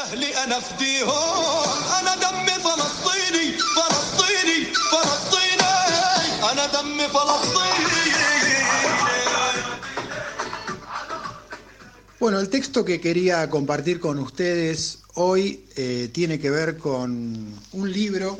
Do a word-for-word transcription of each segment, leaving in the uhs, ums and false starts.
أهلي أنا فديهم أنا دمي فلسطيني فلسطيني فلسطيني أنا دمي فلسطيني. Bueno, el texto que quería compartir con ustedes hoy eh, tiene que ver con un libro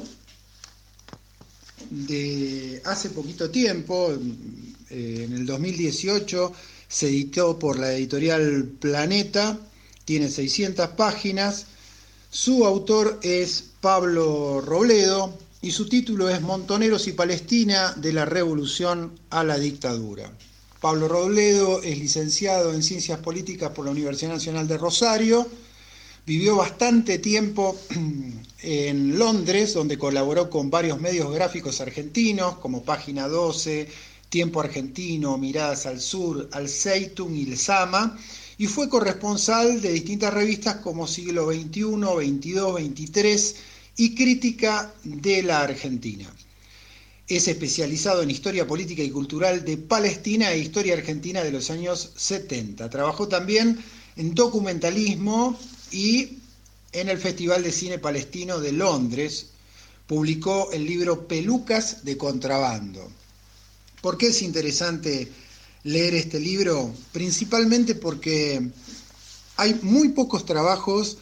de hace poquito tiempo, eh, en el dos mil dieciocho se editó por la editorial Planeta, tiene seiscientas páginas, su autor es Pablo Robledo y su título es Montoneros y Palestina, de la revolución a la dictadura. Pablo Robledo es licenciado en Ciencias Políticas por la Universidad Nacional de Rosario, vivió bastante tiempo en Londres, donde colaboró con varios medios gráficos argentinos, como Página doce, Tiempo Argentino, Miradas al Sur, Al Zeitun y El Sama, y fue corresponsal de distintas revistas como Siglo veintiuno, veintidós, veintitrés y Crítica de la Argentina. Es especializado en historia política y cultural de Palestina e historia argentina de los años setenta. Trabajó también en documentalismo y en el Festival de Cine Palestino de Londres. Publicó el libro Pelucas de Contrabando. ¿Por qué es interesante leer este libro? Principalmente porque hay muy pocos trabajos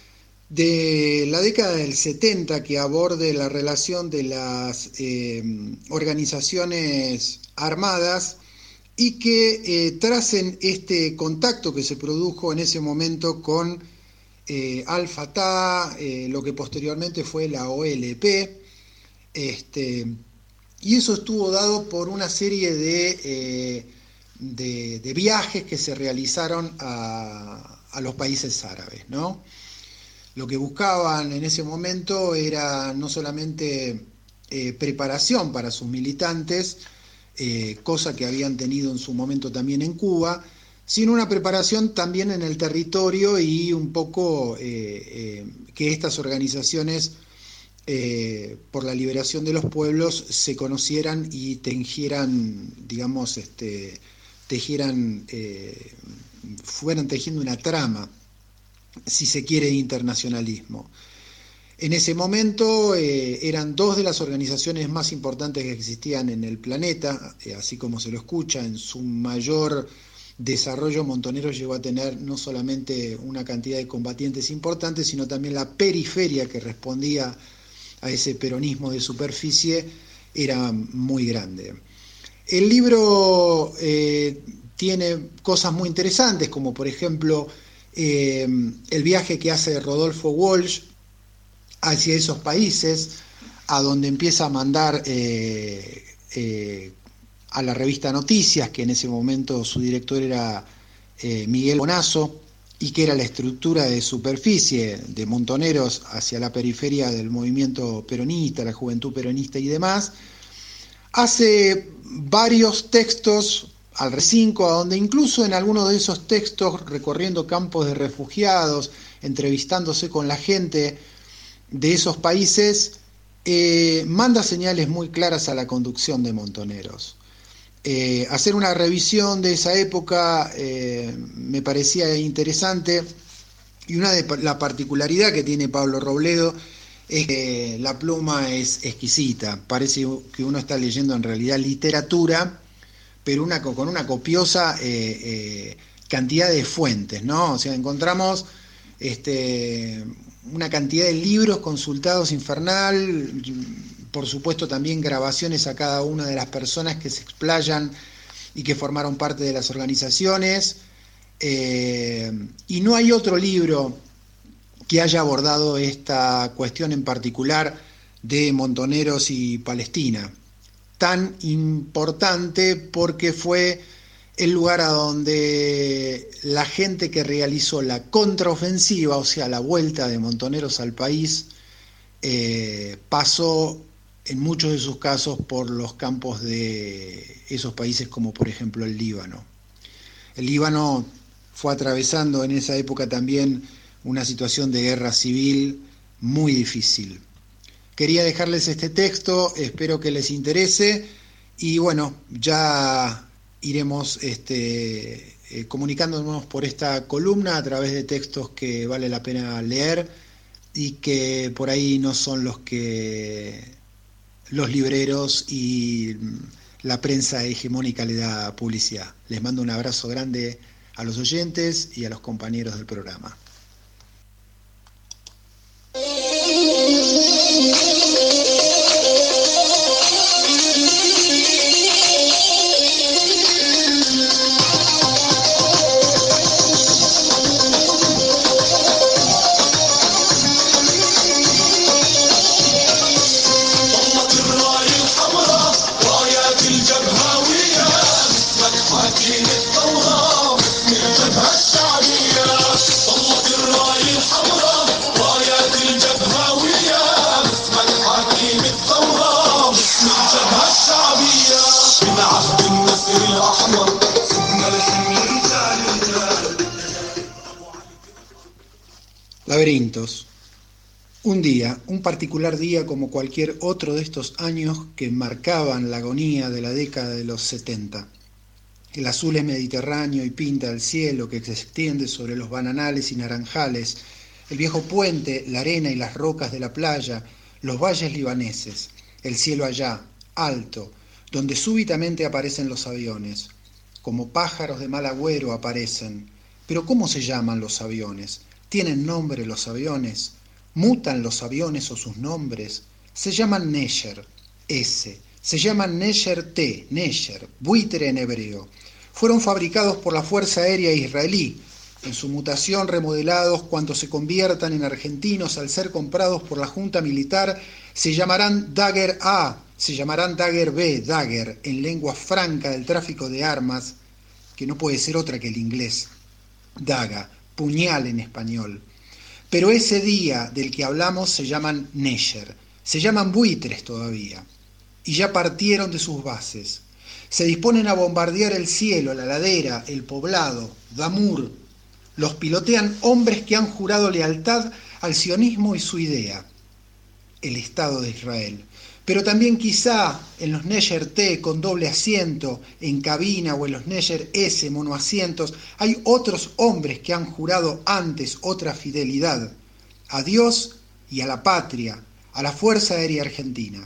de la década del setenta que aborde la relación de las eh, organizaciones armadas y que eh, tracen este contacto que se produjo en ese momento con eh, Al-Fatah, eh, lo que posteriormente fue la O L P, este, y eso estuvo dado por una serie de, eh, de, de viajes que se realizaron a, a los países árabes, ¿no? Lo que buscaban en ese momento era no solamente eh, preparación para sus militantes, eh, cosa que habían tenido en su momento también en Cuba, sino una preparación también en el territorio y un poco eh, eh, que estas organizaciones eh, por la liberación de los pueblos se conocieran y tejieran, digamos, este, tejieran, eh, fueran tejiendo una trama, si se quiere, de internacionalismo. En ese momento eh, eran dos de las organizaciones más importantes que existían en el planeta, eh, así como se lo escucha. En su mayor desarrollo, Montoneros llegó a tener no solamente una cantidad de combatientes importantes, sino también la periferia que respondía a ese peronismo de superficie era muy grande. El libro eh, tiene cosas muy interesantes, como por ejemplo Eh, el viaje que hace Rodolfo Walsh hacia esos países, a donde empieza a mandar eh, eh, a la revista Noticias, que en ese momento su director era eh, Miguel Bonazo, y que era la estructura de superficie de Montoneros hacia la periferia del movimiento peronista, la juventud peronista y demás. Hace varios textos al recinco, a donde incluso en algunos de esos textos, recorriendo campos de refugiados, entrevistándose con la gente de esos países, eh, manda señales muy claras a la conducción de Montoneros. Eh, hacer una revisión de esa época eh, me parecía interesante, y una de la particularidad que tiene Pablo Robledo es que la pluma es exquisita, parece que uno está leyendo en realidad literatura, pero una, con una copiosa eh, eh, cantidad de fuentes, ¿no? O sea, encontramos este, una cantidad de libros consultados infernal, por supuesto también grabaciones a cada una de las personas que se explayan y que formaron parte de las organizaciones, eh, y no hay otro libro que haya abordado esta cuestión en particular de Montoneros y Palestina, tan importante porque fue el lugar a donde la gente que realizó la contraofensiva, o sea, la vuelta de Montoneros al país, eh, pasó en muchos de sus casos por los campos de esos países, como por ejemplo el Líbano. El Líbano fue atravesando en esa época también una situación de guerra civil muy difícil. Quería dejarles este texto, espero que les interese, y bueno, ya iremos este, eh, comunicándonos por esta columna a través de textos que vale la pena leer y que por ahí no son los que los libreros y la prensa hegemónica le da publicidad. Les mando un abrazo grande a los oyentes y a los compañeros del programa. Laberintos. Un día, un particular día como cualquier otro de estos años que marcaban la agonía de la década de los setenta. El azul es mediterráneo y pinta el cielo que se extiende sobre los bananales y naranjales, el viejo puente, la arena y las rocas de la playa, los valles libaneses, el cielo allá, alto, donde súbitamente aparecen los aviones. Como pájaros de mal agüero aparecen. Pero ¿cómo se llaman los aviones? ¿Tienen nombre los aviones? ¿Mutan los aviones o sus nombres? Se llaman Nesher, S. Se llaman Nesher T, Nesher, buitre en hebreo. Fueron fabricados por la Fuerza Aérea Israelí. En su mutación remodelados cuando se conviertan en argentinos al ser comprados por la Junta Militar, se llamarán Dagger A, se llamarán Dagger B, Dagger, en lengua franca del tráfico de armas, que no puede ser otra que el inglés. Daga, puñal en español. Pero ese día del que hablamos se llaman Nesher, se llaman buitres todavía, y ya partieron de sus bases. Se disponen a bombardear el cielo, la ladera, el poblado, Damur. Los pilotean hombres que han jurado lealtad al sionismo y su idea, el Estado de Israel. Pero también quizá en los Nesher T con doble asiento, en cabina, o en los Nesher S monoasientos, hay otros hombres que han jurado antes otra fidelidad, a Dios y a la patria, a la Fuerza Aérea Argentina.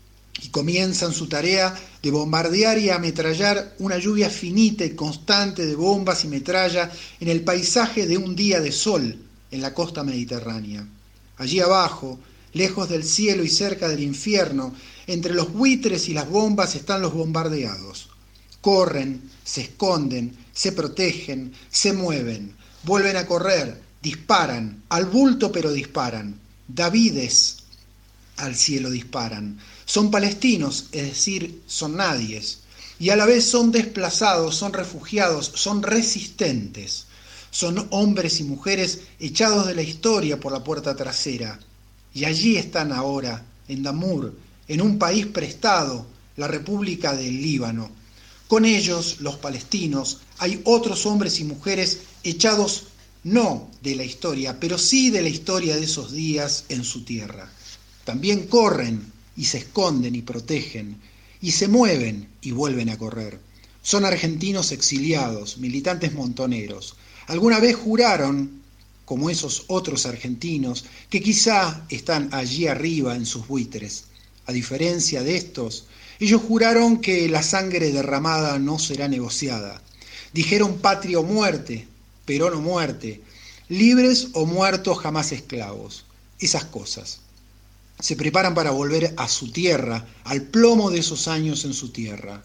Y comienzan su tarea de bombardear y ametrallar una lluvia finita y constante de bombas y metralla en el paisaje de un día de sol en la costa mediterránea. Allí abajo, lejos del cielo y cerca del infierno, entre los buitres y las bombas están los bombardeados. Corren, se esconden, se protegen, se mueven, vuelven a correr, disparan, al bulto pero disparan. Davides al cielo disparan. Son palestinos, es decir, son nadies, y a la vez son desplazados, son refugiados, son resistentes. Son hombres y mujeres echados de la historia por la puerta trasera. Y allí están ahora, en Damur, en un país prestado, la República del Líbano. Con ellos, los palestinos, hay otros hombres y mujeres echados no de la historia, pero sí de la historia de esos días en su tierra. También corren y se esconden y protegen, y se mueven y vuelven a correr. Son argentinos exiliados, militantes montoneros. Alguna vez juraron, como esos otros argentinos, que quizá están allí arriba en sus buitres. A diferencia de estos, ellos juraron que la sangre derramada no será negociada. Dijeron patria o muerte, Perón o muerte, libres o muertos jamás esclavos. Esas cosas. Se preparan para volver a su tierra, al plomo de esos años en su tierra.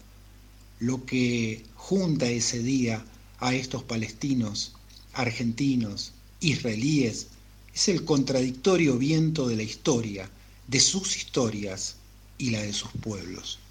Lo que junta ese día a estos palestinos, argentinos, israelíes, es el contradictorio viento de la historia, de sus historias y la de sus pueblos.